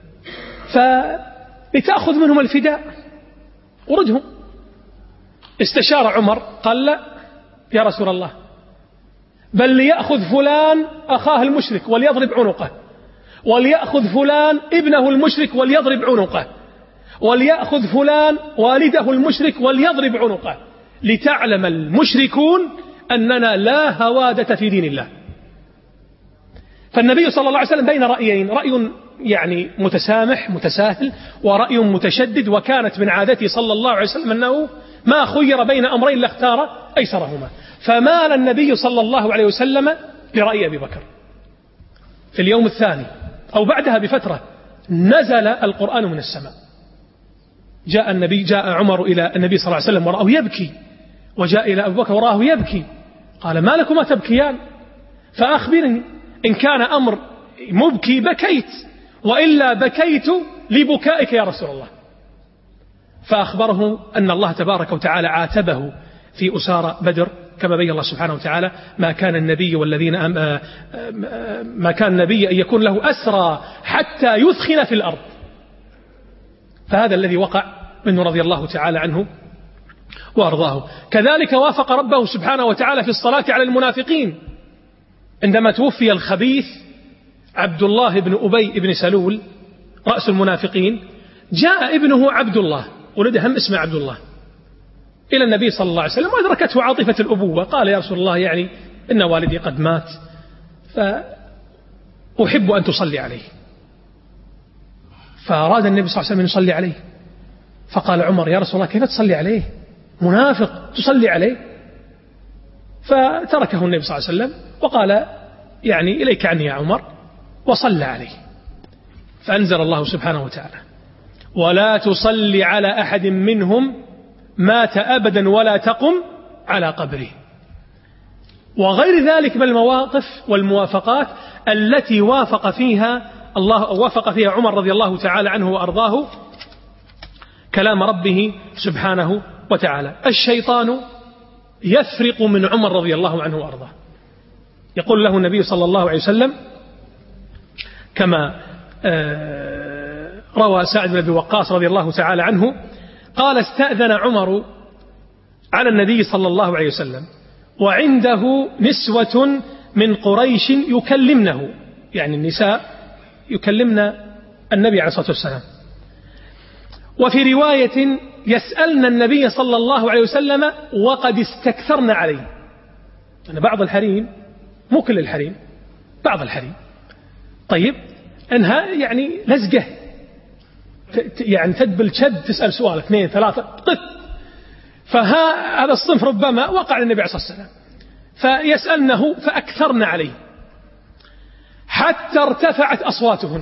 فلتأخذ منهم الفداء وردهم. استشار عمر، قال: لا يا رسول الله، بل ليأخذ فلان أخاه المشرك وليضرب عنقه، وليأخذ فلان ابنه المشرك وليضرب عنقه، وليأخذ فلان والده المشرك وليضرب عنقه، لتعلم المشركون أننا لا هوادة في دين الله. فالنبي صلى الله عليه وسلم بين رأيين: رأي يعني متسامح متساهل، ورأي متشدد، وكانت من عادته صلى الله عليه وسلم أنه ما خير بين أمرين لاختار أيسرهما، فمال النبي صلى الله عليه وسلم لرأي أبي بكر. في اليوم الثاني أو بعدها بفترة نزل القرآن من السماء، جاء النبي جاء عمر إلى النبي صلى الله عليه وسلم ورآه يبكي، وجاء إلى أبي بكر ورآه يبكي، قال: ما لكما تبكيان؟ فأخبرني، إن كان أمر مبكي بكيت، وإلا بكيت لبكائك يا رسول الله. فأخبره أن الله تبارك وتعالى عاتبه في أسارى بدر، كما بين الله سبحانه وتعالى: ما كان النبي والذين أم ما كان النبي أن يكون له أسرى حتى يثخن في الأرض. فهذا الذي وقع منه رضي الله تعالى عنه وأرضاه. كذلك وافق ربه سبحانه وتعالى في الصلاة على المنافقين، عندما توفي الخبيث عبد الله بن أبي بن سلول رأس المنافقين، جاء ابنه عبد الله، ولد هم اسمه عبد الله، إلى النبي صلى الله عليه وسلم، وأدركته عاطفة الأبوة، قال: يا رسول الله، يعني إن والدي قد مات، فأحب أن تصلي عليه. فأراد النبي صلى الله عليه وسلم أن يصلي عليه، فقال عمر: يا رسول الله، كيف تصلي عليه؟ منافق تصلي عليه؟ فتركه النبي صلى الله عليه وسلم وقال يعني إليك عني يا عمر، وصلى عليه. فأنزل الله سبحانه وتعالى: ولا تصلي على أحد منهم مات أبدا ولا تقم على قبره. وغير ذلك من المواقف والموافقات التي وافق فيها الله وافق فيها عمر رضي الله تعالى عنه وأرضاه كلام ربه سبحانه وتعالى. الشيطان يفرق من عمر رضي الله عنه وأرضاه. يقول له النبي صلى الله عليه وسلم كما روى سعد بن أبي وقاص رضي الله تعالى عنه قال: استأذن عمر على النبي صلى الله عليه وسلم وعنده نسوة من قريش يكلمنه، يعني النساء يكلمن النبي عليه الصلاة والسلام. وفي رواية يسألن النبي صلى الله عليه وسلم وقد استكثرن عليه. أنا بعض الحريم، مو كل الحريم، بعض الحريم طيب أنها يعني لزقه، يعني تدبل شد تسأل سؤال اثنين ثلاثة قط. فهذا الصنف ربما وقع للنبي عليه الصلاة والسلام فيسألنه فأكثرن عليه حتى ارتفعت أصواتهن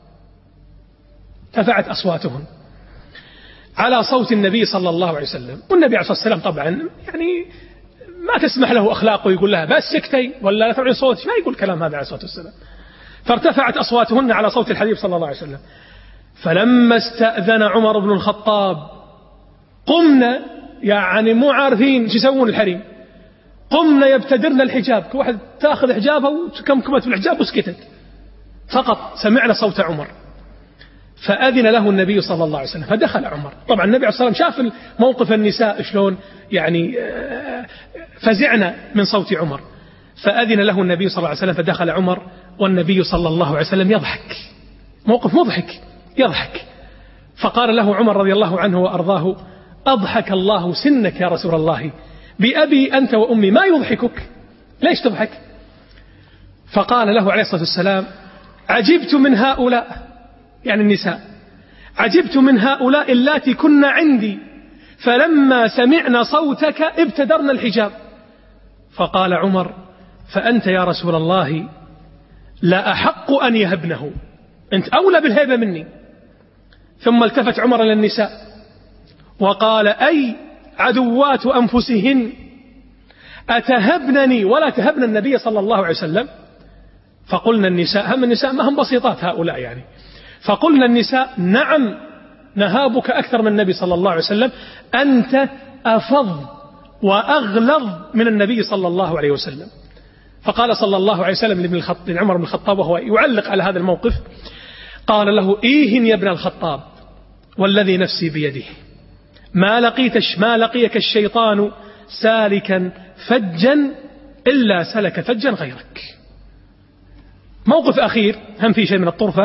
ارتفعت أصواتهن على صوت النبي صلى الله عليه وسلم. والنبي عليه الصلاة والسلام طبعا يعني ما تسمح له أخلاقه يقول لها بس سكتي ولا لا ترفعي صوتك، ما يقول كلام هذا عليه الصلاة والسلام. فارتفعت أصواتهن على صوت الحبيب صلى الله عليه وسلم. فلما استأذن عمر بن الخطاب قمنا، يعني مو عارفين شو يسوون الحريم، قمنا يبتدرن الحجاب، كل واحد تأخذ حجابها وكمكمت بالحجاب وسكتت، فقط سمعنا صوت عمر. فأذن له النبي صلى الله عليه وسلم فدخل عمر. طبعا النبي عليه الصلاة والسلام شاف موقف النساء شلون يعني فزعنا من صوت عمر. فأذن له النبي صلى الله عليه وسلم فدخل عمر والنبي صلى الله عليه وسلم يضحك، موقف مضحك يضحك. فقال له عمر رضي الله عنه وأرضاه: أضحك الله سنك يا رسول الله، بأبي أنت وأمي ما يضحكك، ليش تضحك؟ فقال له عليه الصلاة والسلام: عجبت من هؤلاء، يعني النساء، عجبت من هؤلاء اللاتي كن عندي فلما سمعنا صوتك ابتدرنا الحجاب. فقال عمر: فأنت يا رسول الله لا أحق أن يهبنه، أنت أولى بالهيبة مني. ثم التفت عمر إلى النساء وقال: أي عدوات أنفسهن أتهبنني ولا تهبن النبي صلى الله عليه وسلم؟ فقلنا النساء، هم النساء ما هم بسيطات هؤلاء يعني، فقلنا النساء: نعم نهابك أكثر من النبي صلى الله عليه وسلم، أنت أفض وأغلظ من النبي صلى الله عليه وسلم. فقال صلى الله عليه وسلم لابن الخطاب عمر بن الخطاب وهو يعلق على هذا الموقف، قال له: إيه يا ابن الخطاب والذي نفسي بيده ما لقيتش ما لقيك الشيطان سالكا فجا إلا سلك فجا غيرك. موقف أخير هم في شيء من الطرفة.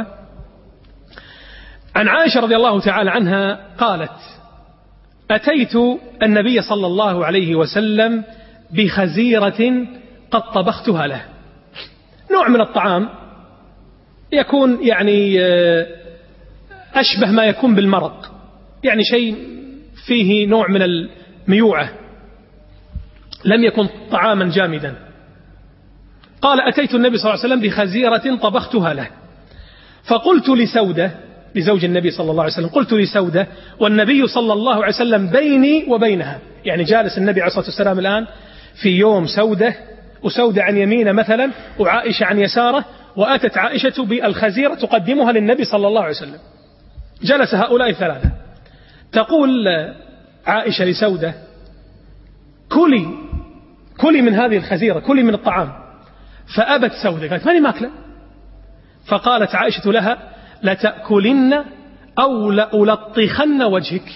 عن عائشة رضي الله تعالى عنها قالت: أتيت النبي صلى الله عليه وسلم بخزيرة قد طبختها له، نوع من الطعام يكون يعني أشبه ما يكون بالمرق، يعني شيء فيه نوع من الميوعة، لم يكن طعاما جامدا. قال: أتيت النبي صلى الله عليه وسلم بخزيرة طبختها له، فقلت لسودة لزوج النبي صلى الله عليه وسلم، قلت لسودة والنبي صلى الله عليه وسلم بيني وبينها، يعني جالس النبي عليه الصلاة والسلام الآن في يوم سودة، وسودة عن يمينه مثلا وعائشة عن يساره، وأتت عائشة بالخزيرة تقدمها للنبي صلى الله عليه وسلم، جلس هؤلاء الثلاثة. تقول عائشة لسودة: كلي كلي من هذه الخزيرة، كلي من الطعام. فأبت سودة، قالت: ماني ماكلة. فقالت عائشة لها: لتأكلن أو لألطخن وجهك.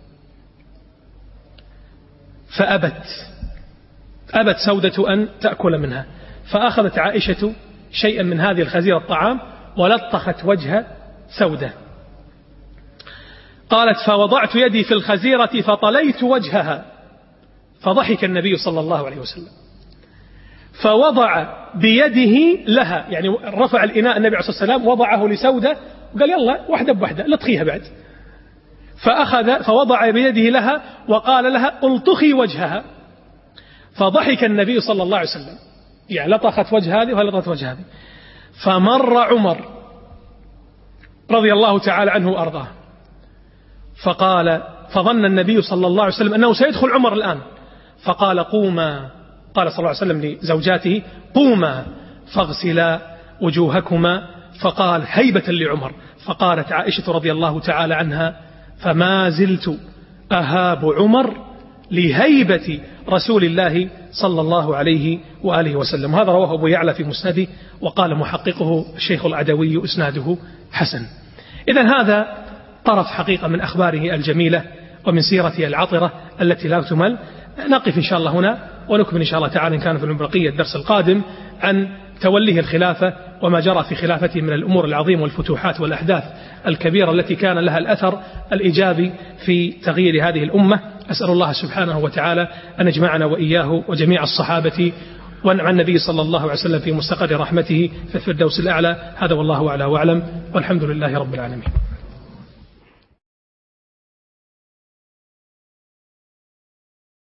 فأبت أبت سودة أن تأكل منها، فأخذت عائشة شيئا من هذه الخزيرة الطعام ولطخت وجه سودة. قالت: فوضعت يدي في الخزيرة فطليت وجهها، فضحك النبي صلى الله عليه وسلم، فوضع بيده لها، يعني رفع الإناء النبي عليه الصلاة والسلام وضعه لسودة وقال: يلا واحدة بواحدة لطخيها بعد. فأخذ فوضع بيده لها وقال لها الطخي وجهها، فضحك النبي صلى الله عليه وسلم، يعني لطخت وجه هذه ولطخت وجه هذه. فمر عمر رضي الله تعالى عنه وأرضاه فقال، فظن النبي صلى الله عليه وسلم أنه سيدخل عمر الآن، فقال قوما، قال صلى الله عليه وسلم لزوجاته قوما فاغسلا وجوهكما، فقال هيبة لعمر. فقالت عائشة رضي الله تعالى عنها فما زلت أهاب عمر لهيبة رسول الله صلى الله عليه وآله وسلم. هذا رواه أبو يعلى في مسنده، وقال محققه الشيخ العدوي إسناده حسن. إذن هذا طرف حقيقة من أخباره الجميلة ومن سيرته العطرة التي لا تمل. نقف إن شاء الله هنا ونكمل إن شاء الله تعالى إن كان في البقية الدرس القادم عن توليه الخلافة وما جرى في خلافته من الأمور العظيمة والفتوحات والأحداث الكبيرة التي كان لها الأثر الإيجابي في تغيير هذه الأمة. أسأل الله سبحانه وتعالى أن يجمعنا وإياه وجميع الصحابة وعن النبي صلى الله عليه وسلم في مستقر رحمته في الفردوس الأعلى. هذا والله أعلى وأعلم، والحمد لله رب العالمين.